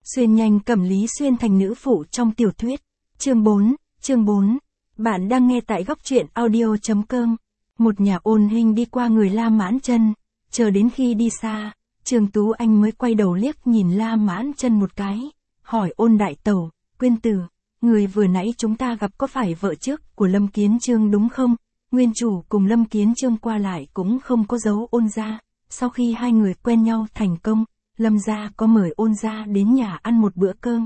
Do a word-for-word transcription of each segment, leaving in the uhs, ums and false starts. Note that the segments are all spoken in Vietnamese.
Xuyên nhanh cầm Lý Xuyên thành nữ phụ trong tiểu thuyết. Chương bốn, chương bốn. Bạn đang nghe tại góc truyện audio.com. Một nhà Ôn Hinh đi qua người La Mãn Chân, chờ đến khi đi xa, Trương Tú Anh mới quay đầu liếc nhìn La Mãn Chân một cái, hỏi Ôn đại tẩu, Quyên Tử, người vừa nãy chúng ta gặp có phải vợ trước của Lâm Kiến Chương đúng không? Nguyên chủ cùng Lâm Kiến Chương qua lại cũng không có dấu Ôn gia, sau khi hai người quen nhau thành công, Lâm gia có mời Ôn gia đến nhà ăn một bữa cơm.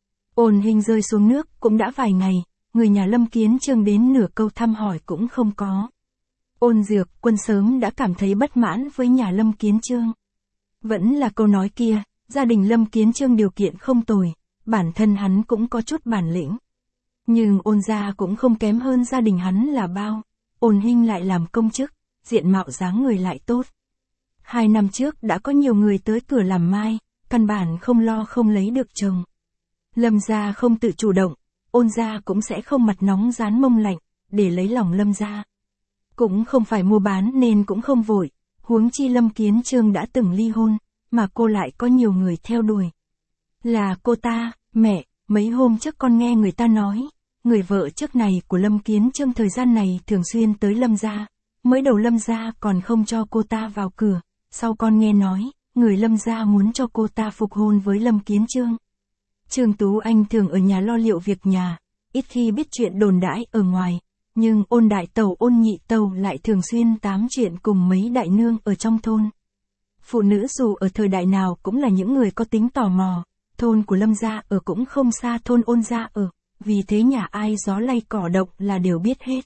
Ôn Hinh rơi xuống nước cũng đã vài ngày, người nhà Lâm Kiến Chương đến nửa câu thăm hỏi cũng không có. Ôn Dược Quân sớm đã cảm thấy bất mãn với nhà Lâm Kiến Chương. Vẫn là câu nói kia, gia đình Lâm Kiến Chương điều kiện không tồi, bản thân hắn cũng có chút bản lĩnh. Nhưng Ôn gia cũng không kém hơn gia đình hắn là bao. Ôn Hinh lại làm công chức, diện mạo dáng người lại tốt. Hai năm trước đã có nhiều người tới cửa làm mai, căn bản không lo không lấy được chồng. Lâm gia không tự chủ động, Ôn gia cũng sẽ không mặt nóng rán mông lạnh, để lấy lòng Lâm gia. Cũng không phải mua bán nên cũng không vội, huống chi Lâm Kiến Chương đã từng ly hôn, mà cô lại có nhiều người theo đuổi. Là cô ta, mẹ, mấy hôm trước con nghe người ta nói, người vợ trước này của Lâm Kiến Chương thời gian này thường xuyên tới Lâm gia, mới đầu Lâm gia còn không cho cô ta vào cửa, sau con nghe nói, người Lâm gia muốn cho cô ta phục hôn với Lâm Kiến Chương. Trương Tú Anh thường ở nhà lo liệu việc nhà, ít khi biết chuyện đồn đãi ở ngoài, nhưng Ôn đại tẩu Ôn nhị tẩu lại thường xuyên tám chuyện cùng mấy đại nương ở trong thôn. Phụ nữ dù ở thời đại nào cũng là những người có tính tò mò, thôn của Lâm gia ở cũng không xa thôn Ôn gia ở, vì thế nhà ai gió lay cỏ động là đều biết hết.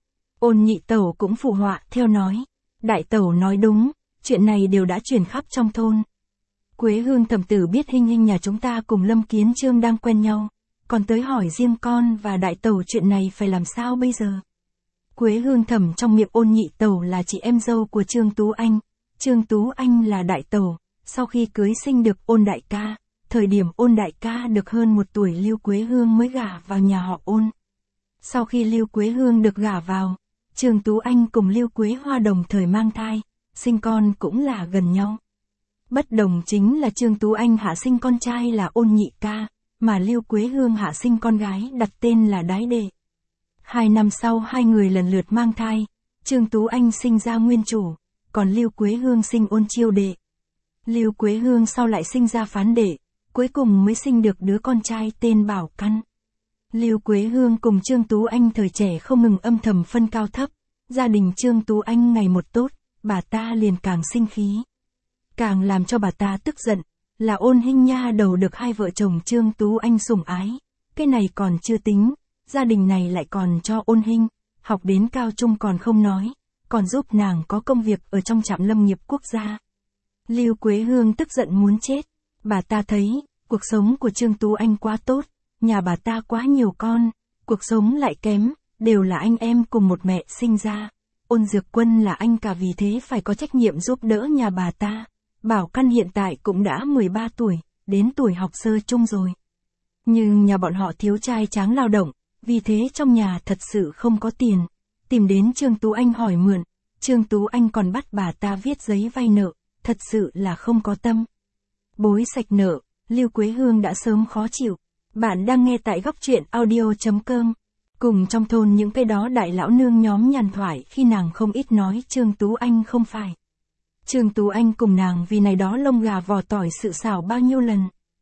Ôn nhị tẩu cũng phụ họa theo nói, đại tẩu nói đúng, chuyện này đều đã truyền khắp trong thôn. Quế Hương thẩm tử biết Hinh Hinh nhà chúng ta cùng Lâm Kiến Chương đang quen nhau, còn tới hỏi riêng con và đại tẩu chuyện này phải làm sao bây giờ. Quế Hương thẩm trong miệng Ôn nhị tẩu là chị em dâu của Trương Tú Anh, Trương Tú Anh là đại tẩu, sau khi cưới sinh được Ôn đại ca, thời điểm Ôn đại ca được hơn một tuổi Lưu Quế Hương mới gả vào nhà họ Ôn. Sau khi Lưu Quế Hương được gả vào, Trương Tú Anh cùng Lưu Quế Hoa đồng thời mang thai, sinh con cũng là gần nhau. Bất đồng chính là Trương Tú Anh hạ sinh con trai là Ôn nhị ca, mà Lưu Quế Hương hạ sinh con gái đặt tên là Đái Đệ. Hai năm sau hai người lần lượt mang thai, Trương Tú Anh sinh ra Nguyên Chủ, còn Lưu Quế Hương sinh Ôn Chiêu Đệ. Lưu Quế Hương sau lại sinh ra Phán Đệ, cuối cùng mới sinh được đứa con trai tên Bảo Căn. Lưu Quế Hương cùng Trương Tú Anh thời trẻ không ngừng âm thầm phân cao thấp, gia đình Trương Tú Anh ngày một tốt, bà ta liền càng sinh khí. Càng làm cho bà ta tức giận, là Ôn Hinh nha đầu được hai vợ chồng Trương Tú Anh sủng ái, cái này còn chưa tính, gia đình này lại còn cho Ôn Hinh, học đến cao trung còn không nói, còn giúp nàng có công việc ở trong trạm lâm nghiệp quốc gia. Lưu Quế Hương tức giận muốn chết, bà ta thấy, cuộc sống của Trương Tú Anh quá tốt, nhà bà ta quá nhiều con, cuộc sống lại kém, đều là anh em cùng một mẹ sinh ra. Ôn Dược Quân là anh cả vì thế phải có trách nhiệm giúp đỡ nhà bà ta. Bảo Căn hiện tại cũng đã mười ba tuổi, đến tuổi học sơ chung rồi. Nhưng nhà bọn họ thiếu trai tráng lao động, vì thế trong nhà thật sự không có tiền. Tìm đến Trương Tú Anh hỏi mượn, Trương Tú Anh còn bắt bà ta viết giấy vay nợ, thật sự là không có tâm. Bối sạch nợ, Lưu Quế Hương đã sớm khó chịu. Bạn đang nghe tại góc truyện audio.com. Cùng trong thôn những cái đó đại lão nương nhóm nhàn thoại khi nàng không ít nói Trương Tú Anh không phải. Trương Tú Anh cùng nàng vì này đó lông gà vò tỏi sự xảo bao nhiêu lần.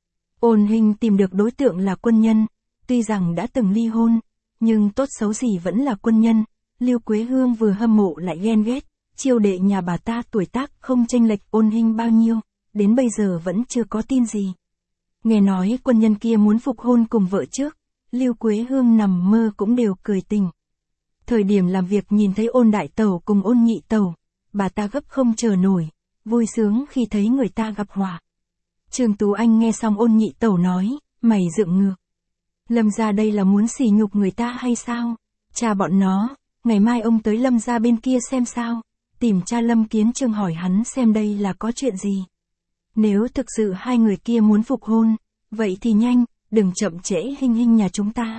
Ôn Hinh tìm được đối tượng là quân nhân, tuy rằng đã từng ly hôn, nhưng tốt xấu gì vẫn là quân nhân. Lưu Quế Hương vừa hâm mộ lại ghen ghét, Chiêu Đệ nhà bà ta tuổi tác không chênh lệch Ôn Hinh bao nhiêu, đến bây giờ vẫn chưa có tin gì. Nghe nói quân nhân kia muốn phục hôn cùng vợ trước, Lưu Quế Hương nằm mơ cũng đều cười tỉnh. Thời điểm làm việc nhìn thấy Ôn đại tẩu cùng Ôn nhị tẩu, bà ta gấp không chờ nổi, vui sướng khi thấy người ta gặp họa. Trương Tú Anh nghe xong Ôn nhị tẩu nói, mày dựng ngược. Lâm gia đây là muốn sỉ nhục người ta hay sao? Cha bọn nó, ngày mai ông tới Lâm gia bên kia xem sao, tìm cha Lâm Kiến Chương hỏi hắn xem đây là có chuyện gì. Nếu thực sự hai người kia muốn phục hôn, vậy thì nhanh, đừng chậm trễ Hinh Hinh nhà chúng ta.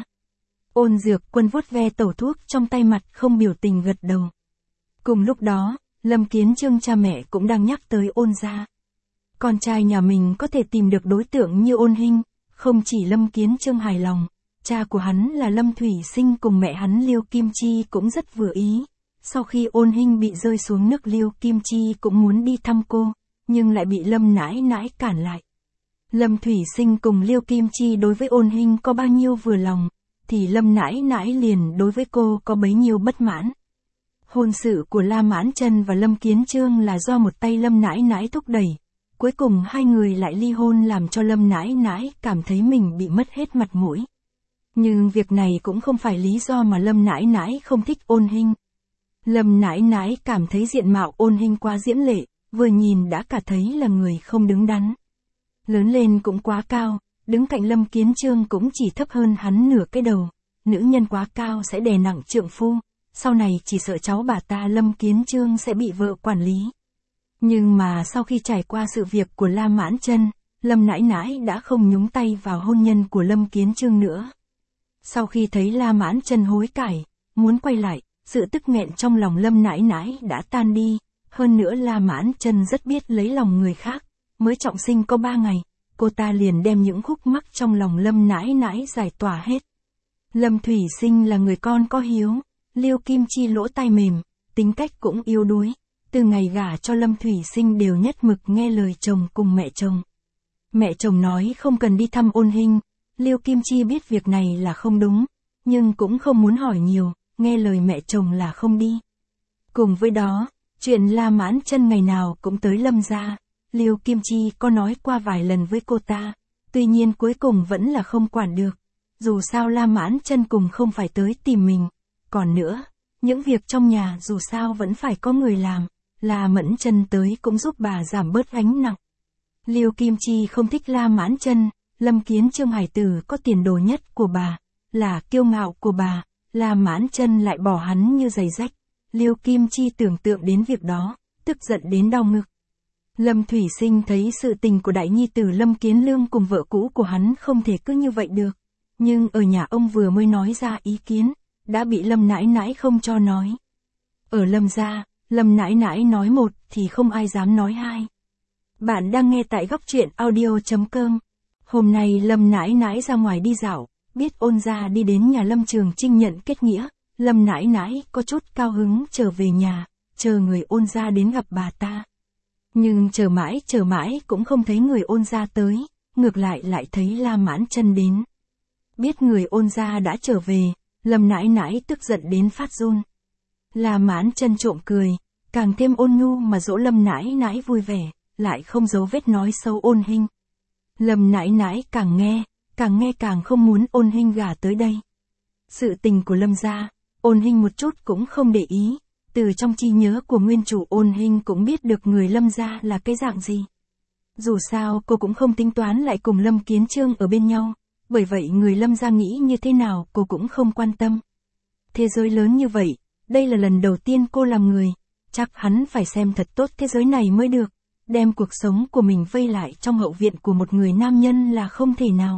Ôn Dược Quân vuốt ve tẩu thuốc trong tay mặt không biểu tình gật đầu. Cùng lúc đó, Lâm Kiến Chương cha mẹ cũng đang nhắc tới Ôn gia. Con trai nhà mình có thể tìm được đối tượng như Ôn Hinh, Không chỉ Lâm Kiến Chương hài lòng, cha của hắn là Lâm Thủy Sinh cùng mẹ hắn Liêu Kim Chi cũng rất vừa ý. Sau khi Ôn Hinh bị rơi xuống nước, Liêu Kim Chi cũng muốn đi thăm cô, nhưng lại bị Lâm nãi nãi cản lại. Lâm Thủy Sinh cùng Liêu Kim Chi đối với Ôn Hinh có bao nhiêu vừa lòng, thì Lâm nãi nãi liền đối với cô có bấy nhiêu bất mãn. Hôn sự của La Mãn Chân và Lâm Kiến Chương là do một tay Lâm nãi nãi thúc đẩy. Cuối cùng hai người lại ly hôn, làm cho Lâm nãi nãi cảm thấy mình bị mất hết mặt mũi. Nhưng việc này cũng không phải lý do mà Lâm nãi nãi không thích Ôn Hinh. Lâm nãi nãi cảm thấy diện mạo Ôn Hinh quá diễm lệ, vừa nhìn đã cả thấy là người không đứng đắn. Lớn lên cũng quá cao, đứng cạnh Lâm Kiến Chương cũng chỉ thấp hơn hắn nửa cái đầu. Nữ nhân quá cao sẽ đè nặng trượng phu, sau này chỉ sợ cháu bà ta Lâm Kiến Chương sẽ bị vợ quản lý. Nhưng mà sau khi trải qua sự việc của La Mãn Chân, Lâm nãi nãi đã không nhúng tay vào hôn nhân của Lâm Kiến Chương nữa. Sau khi thấy La Mãn Chân hối cải, muốn quay lại, sự tức nghẹn trong lòng Lâm nãi nãi đã tan đi. Hơn nữa La Mãn Chân rất biết lấy lòng người khác, mới trọng sinh có ba ngày, cô ta liền đem những khúc mắc trong lòng Lâm nãi nãi giải tỏa hết. Lâm Thủy Sinh là người con có hiếu, Liêu Kim Chi lỗ tai mềm, tính cách cũng yếu đuối. Từ ngày gả cho Lâm Thủy Sinh đều nhất mực nghe lời chồng cùng mẹ chồng. Mẹ chồng nói không cần đi thăm Ôn Hinh, Liêu Kim Chi biết việc này là không đúng, nhưng cũng không muốn hỏi nhiều, nghe lời mẹ chồng là không đi. Cùng với đó, chuyện La Mãn Chân ngày nào cũng tới Lâm gia, Liêu Kim Chi có nói qua vài lần với cô ta, tuy nhiên cuối cùng vẫn là không quản được. Dù sao La Mãn Chân cùng không phải tới tìm mình, còn nữa, những việc trong nhà dù sao vẫn phải có người làm, La Mãn Chân tới cũng giúp bà giảm bớt gánh nặng. Liêu Kim Chi không thích La Mãn Chân, Lâm Kiến Chương hải tử có tiền đồ nhất của bà, là kiêu ngạo của bà, La Mãn Chân lại bỏ hắn như giày rách. Liêu Kim Chi tưởng tượng đến việc đó, tức giận đến đau ngực. Lâm Thủy Sinh thấy sự tình của đại nhi tử Lâm Kiến Lương cùng vợ cũ của hắn không thể cứ như vậy được, nhưng ở nhà ông vừa mới nói ra ý kiến, đã bị Lâm nãi nãi không cho nói. Ở Lâm gia, Lâm nãi nãi nói một thì không ai dám nói hai. Bạn đang nghe tại góc truyện audio chấm com. Hôm nay Lâm nãi nãi ra ngoài đi dạo, biết Ôn gia đi đến nhà Lâm Trường Trinh nhận kết nghĩa, Lâm nãi nãi có chút cao hứng trở về nhà, chờ người Ôn gia đến gặp bà ta. Nhưng chờ mãi chờ mãi cũng không thấy người Ôn gia tới, ngược lại lại thấy La Mãn Chân đến. Biết người Ôn gia đã trở về, Lâm nãi nãi tức giận đến phát run. La Mãn Chân trộm cười, càng thêm ôn nhu mà dỗ Lâm nãi nãi vui vẻ, lại không giấu vết nói xấu Ôn Hinh. Lâm nãi nãi càng nghe, càng nghe càng không muốn Ôn Hinh gả tới đây. Sự tình của Lâm gia, Ôn Hinh một chút cũng không để ý, từ trong trí nhớ của nguyên chủ Ôn Hinh cũng biết được người Lâm gia là cái dạng gì. Dù sao cô cũng không tính toán lại cùng Lâm Kiến Chương ở bên nhau, bởi vậy người Lâm gia nghĩ như thế nào cô cũng không quan tâm. Thế giới lớn như vậy, đây là lần đầu tiên cô làm người, chắc hắn phải xem thật tốt thế giới này mới được, đem cuộc sống của mình vây lại trong hậu viện của một người nam nhân là không thể nào.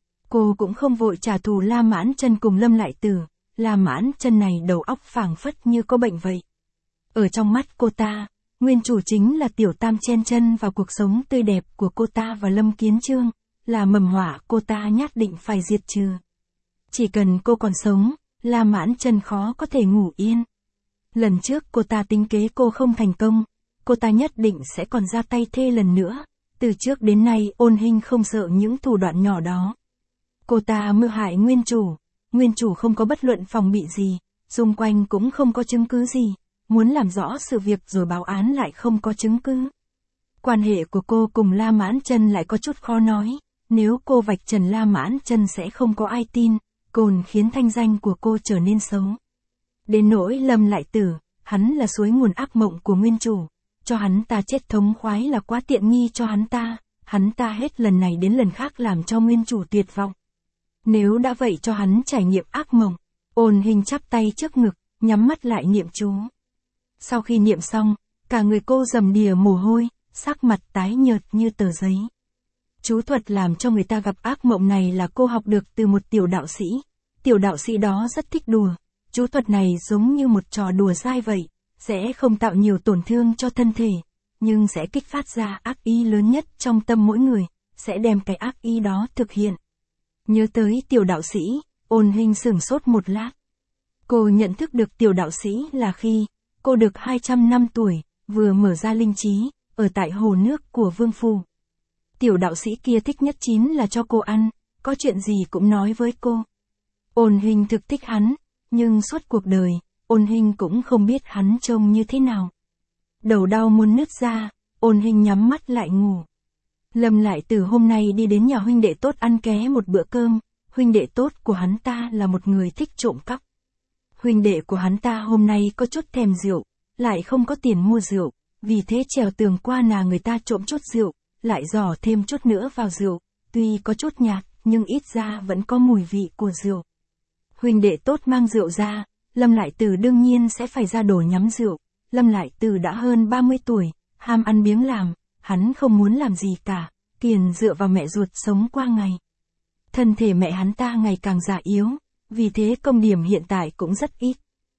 Cô cũng không vội trả thù La Mãn Chân cùng Lâm Lại Tử, La Mãn Chân này đầu óc phảng phất như có bệnh vậy. Ở trong mắt cô ta, nguyên chủ chính là tiểu tam chen chân vào cuộc sống tươi đẹp của cô ta và Lâm Kiến Chương, là mầm họa cô ta nhất định phải diệt trừ. Chỉ cần cô còn sống, La Mãn Chân khó có thể ngủ yên. Lần trước cô ta tính kế cô không thành công, cô ta nhất định sẽ còn ra tay thê lần nữa. Từ trước đến nay Ôn Hinh không sợ những thủ đoạn nhỏ đó. Cô ta mưu hại nguyên chủ, nguyên chủ không có bất luận phòng bị gì, xung quanh cũng không có chứng cứ gì, muốn làm rõ sự việc rồi báo án lại không có chứng cứ. Quan hệ của cô cùng La Mãn Chân lại có chút khó nói, nếu cô vạch trần La Mãn Chân sẽ không có ai tin, còn khiến thanh danh của cô trở nên xấu. Đến nỗi Lâm Lại Tử, hắn là suối nguồn ác mộng của nguyên chủ, cho hắn ta chết thống khoái là quá tiện nghi cho hắn ta, hắn ta hết lần này đến lần khác làm cho nguyên chủ tuyệt vọng. Nếu đã vậy cho hắn trải nghiệm ác mộng, Ôn Hinh chắp tay trước ngực, nhắm mắt lại niệm chú. Sau khi niệm xong, cả người cô rầm đìa mồ hôi, sắc mặt tái nhợt như tờ giấy. Chú thuật làm cho người ta gặp ác mộng này là cô học được từ một tiểu đạo sĩ. Tiểu đạo sĩ đó rất thích đùa. Chú thuật này giống như một trò đùa dai vậy, sẽ không tạo nhiều tổn thương cho thân thể, nhưng sẽ kích phát ra ác ý lớn nhất trong tâm mỗi người, sẽ đem cái ác ý đó thực hiện, Nhớ tới tiểu đạo sĩ, Ôn Hinh sửng sốt một lát. Cô nhận thức được tiểu đạo sĩ là khi cô được hai trăm năm tuổi, vừa mở ra linh trí, ở tại hồ nước của Vương Phủ. Tiểu đạo sĩ kia thích nhất chính là cho cô ăn, có chuyện gì cũng nói với cô. Ôn Hinh thực thích hắn, nhưng suốt cuộc đời, Ôn Hinh cũng không biết hắn trông như thế nào. Đầu đau muốn nứt ra, Ôn Hinh nhắm mắt lại ngủ. Lâm Lại Tử hôm nay đi đến nhà huynh đệ tốt ăn ké một bữa cơm, huynh đệ tốt của hắn ta là một người thích trộm cắp. Huynh đệ của hắn ta hôm nay có chút thèm rượu, lại không có tiền mua rượu, vì thế trèo tường qua nhà người ta trộm chút rượu, lại giỏ thêm chút nữa vào rượu, tuy có chút nhạt, nhưng ít ra vẫn có mùi vị của rượu. Huynh đệ tốt mang rượu ra, Lâm Lại Tử đương nhiên sẽ phải ra đổ nhắm rượu. Lâm Lại Tử đã hơn ba mươi tuổi, ham ăn biếng làm, hắn không muốn làm gì cả, kiền dựa vào mẹ ruột sống qua ngày. Thân thể mẹ hắn ta ngày càng già yếu, vì thế công điểm hiện tại cũng rất ít.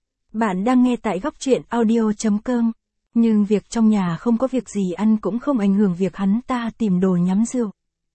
Bạn đang nghe tại góc truyện audio chấm com, nhưng việc trong nhà không có việc gì ăn cũng không ảnh hưởng việc hắn ta tìm đồ nhắm rượu.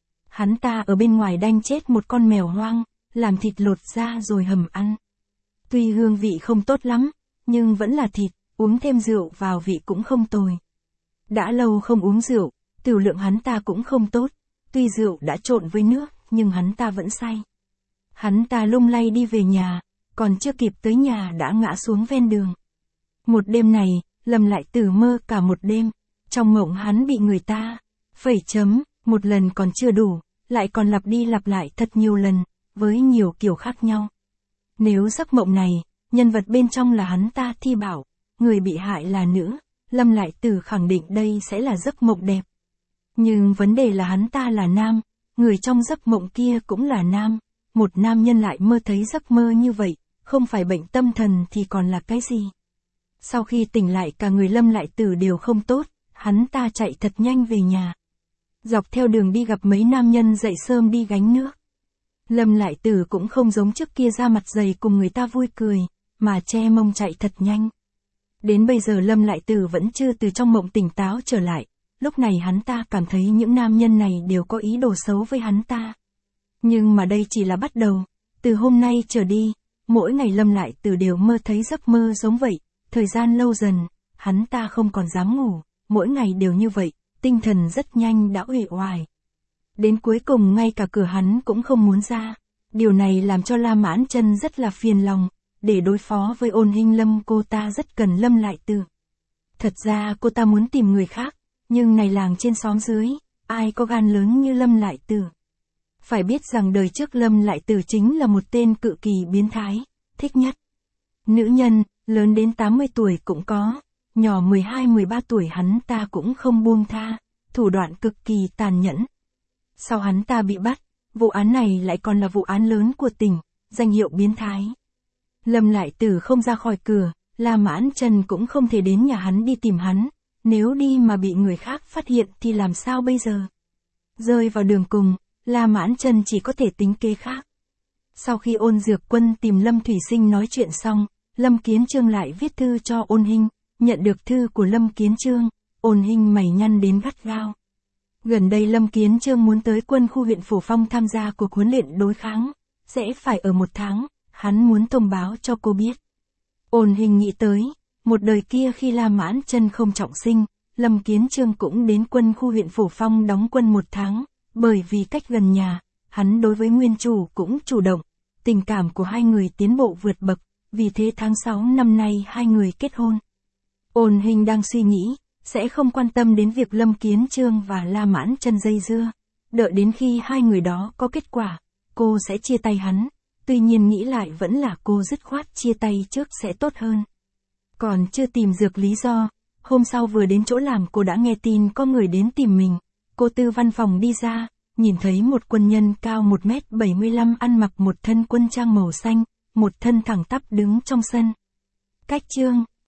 Hắn ta ở bên ngoài đanh chết một con mèo hoang, làm thịt lột ra rồi hầm ăn. Tuy hương vị không tốt lắm, nhưng vẫn là thịt, uống thêm rượu vào vị cũng không tồi. Đã lâu không uống rượu, tiểu lượng hắn ta cũng không tốt, tuy rượu đã trộn với nước, nhưng hắn ta vẫn say. Hắn ta lung lay đi về nhà, còn chưa kịp tới nhà đã ngã xuống ven đường. Một đêm này, Lâm Lại Tử mơ cả một đêm, trong mộng hắn bị người ta phẩy chấm, một lần còn chưa đủ, lại còn lặp đi lặp lại thật nhiều lần, với nhiều kiểu khác nhau. Nếu giấc mộng này, nhân vật bên trong là hắn ta thi bảo, người bị hại là nữ, Lâm Lại Tử khẳng định đây sẽ là giấc mộng đẹp. Nhưng vấn đề là hắn ta là nam, người trong giấc mộng kia cũng là nam, một nam nhân lại mơ thấy giấc mơ như vậy, không phải bệnh tâm thần thì còn là cái gì? Sau khi tỉnh lại cả người Lâm Lại Tử đều không tốt, hắn ta chạy thật nhanh về nhà. Dọc theo đường đi gặp mấy nam nhân dậy sớm đi gánh nước. Lâm Lại Tử cũng không giống trước kia ra mặt dày cùng người ta vui cười, mà che mông chạy thật nhanh. Đến bây giờ Lâm Lại Tử vẫn chưa từ trong mộng tỉnh táo trở lại, lúc này hắn ta cảm thấy những nam nhân này đều có ý đồ xấu với hắn ta. Nhưng mà đây chỉ là bắt đầu, từ hôm nay trở đi, mỗi ngày Lâm Lại Tử đều mơ thấy giấc mơ giống vậy, thời gian lâu dần, hắn ta không còn dám ngủ, mỗi ngày đều như vậy, tinh thần rất nhanh đã uể oải. Đến cuối cùng ngay cả cửa hắn cũng không muốn ra, điều này làm cho La Mãn Chân rất là phiền lòng, để đối phó với Ôn Hinh Lâm cô ta rất cần Lâm Lại Tử. Thật ra cô ta muốn tìm người khác, nhưng này làng trên xóm dưới, ai có gan lớn như Lâm Lại Tử. Phải biết rằng đời trước Lâm Lại Tử chính là một tên cự kỳ biến thái, thích nhất nữ nhân, lớn đến tám mươi tuổi cũng có, nhỏ mười hai mười ba tuổi hắn ta cũng không buông tha, thủ đoạn cực kỳ tàn nhẫn. Sau hắn ta bị bắt, vụ án này lại còn là vụ án lớn của tỉnh, danh hiệu biến thái. Lâm Lại Tử không ra khỏi cửa, La Mãn Chân cũng không thể đến nhà hắn đi tìm hắn, nếu đi mà bị người khác phát hiện thì làm sao bây giờ? Rơi vào đường cùng, La Mãn Chân chỉ có thể tính kế khác. Sau khi Ôn Dược Quân tìm Lâm Thủy Sinh nói chuyện xong, Lâm Kiến Chương lại viết thư cho Ôn Hinh, nhận được thư của Lâm Kiến Chương, Ôn Hinh mày nhăn đến gắt gao. Gần đây Lâm Kiến Chương muốn tới quân khu huyện Phổ Phong tham gia cuộc huấn luyện đối kháng, sẽ phải ở một tháng, hắn muốn thông báo cho cô biết. Ôn Hinh nghĩ tới, một đời kia khi La Mãn Chân không trọng sinh, Lâm Kiến Chương cũng đến quân khu huyện Phổ Phong đóng quân một tháng, bởi vì cách gần nhà, hắn đối với nguyên chủ cũng chủ động, tình cảm của hai người tiến bộ vượt bậc, vì thế tháng sáu năm nay hai người kết hôn. Ôn Hinh đang suy nghĩ, sẽ không quan tâm đến việc Lâm Kiến Chương và La Mãn Chân dây dưa, đợi đến khi hai người đó có kết quả, cô sẽ chia tay hắn, tuy nhiên nghĩ lại vẫn là cô dứt khoát chia tay trước sẽ tốt hơn. Còn chưa tìm được lý do, hôm sau vừa đến chỗ làm cô đã nghe tin có người đến tìm mình, cô từ văn phòng đi ra, nhìn thấy một quân nhân cao một mét bảy mươi lăm ăn mặc một thân quân trang màu xanh, một thân thẳng tắp đứng trong sân. Cách Chương